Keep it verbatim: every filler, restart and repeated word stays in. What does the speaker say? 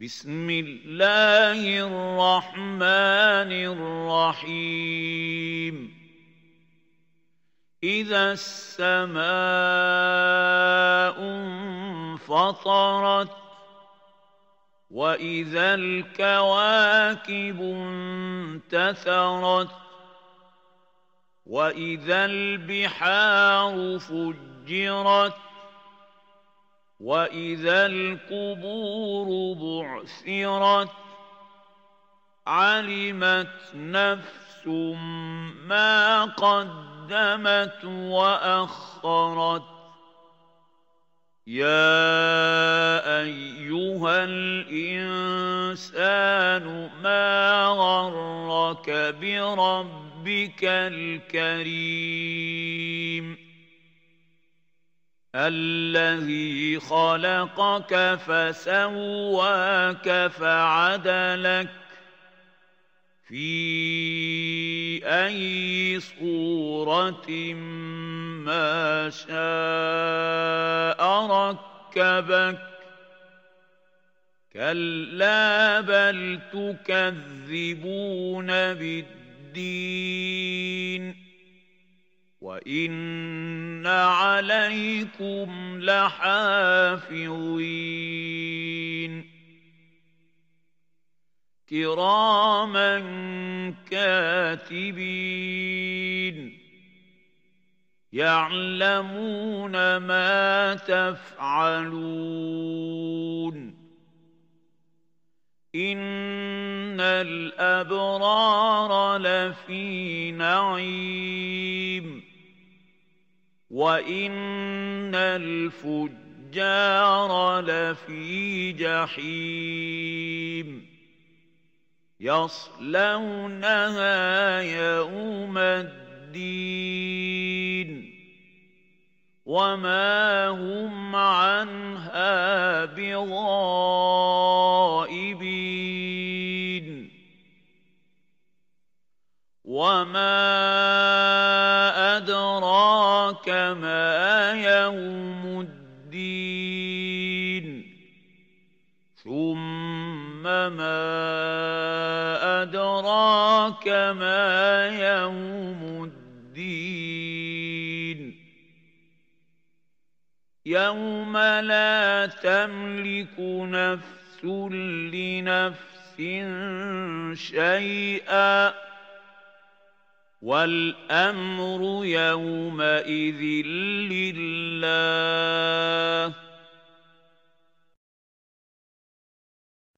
بسم الله الرحمن الرحيم إذا السماء انفطرت وإذا الكواكب انتثرت وإذا البحار فجرت وإذا القبور بعثرت علمت نفس ما قدمت وأخرت يا أيها الإنسان ما غرك بربك الكريم الذي خلقك فسواك فعدلك في أي صورة ما شاء ركبك كلا بل تكذبون بالدين وإن عليكم لحافظين كراما كاتبين يعلمون ما تفعلون إن الأبرار لفي نعيم وإن الفجار لفي جحيم يصلونها يوم الدين وما هم عنها بغائبين وما أدراك ما يوم الدين ثم ما أدراك ما يوم الدين يوم لا تملك نفس لنفس شيئا والأمر يومئذ لله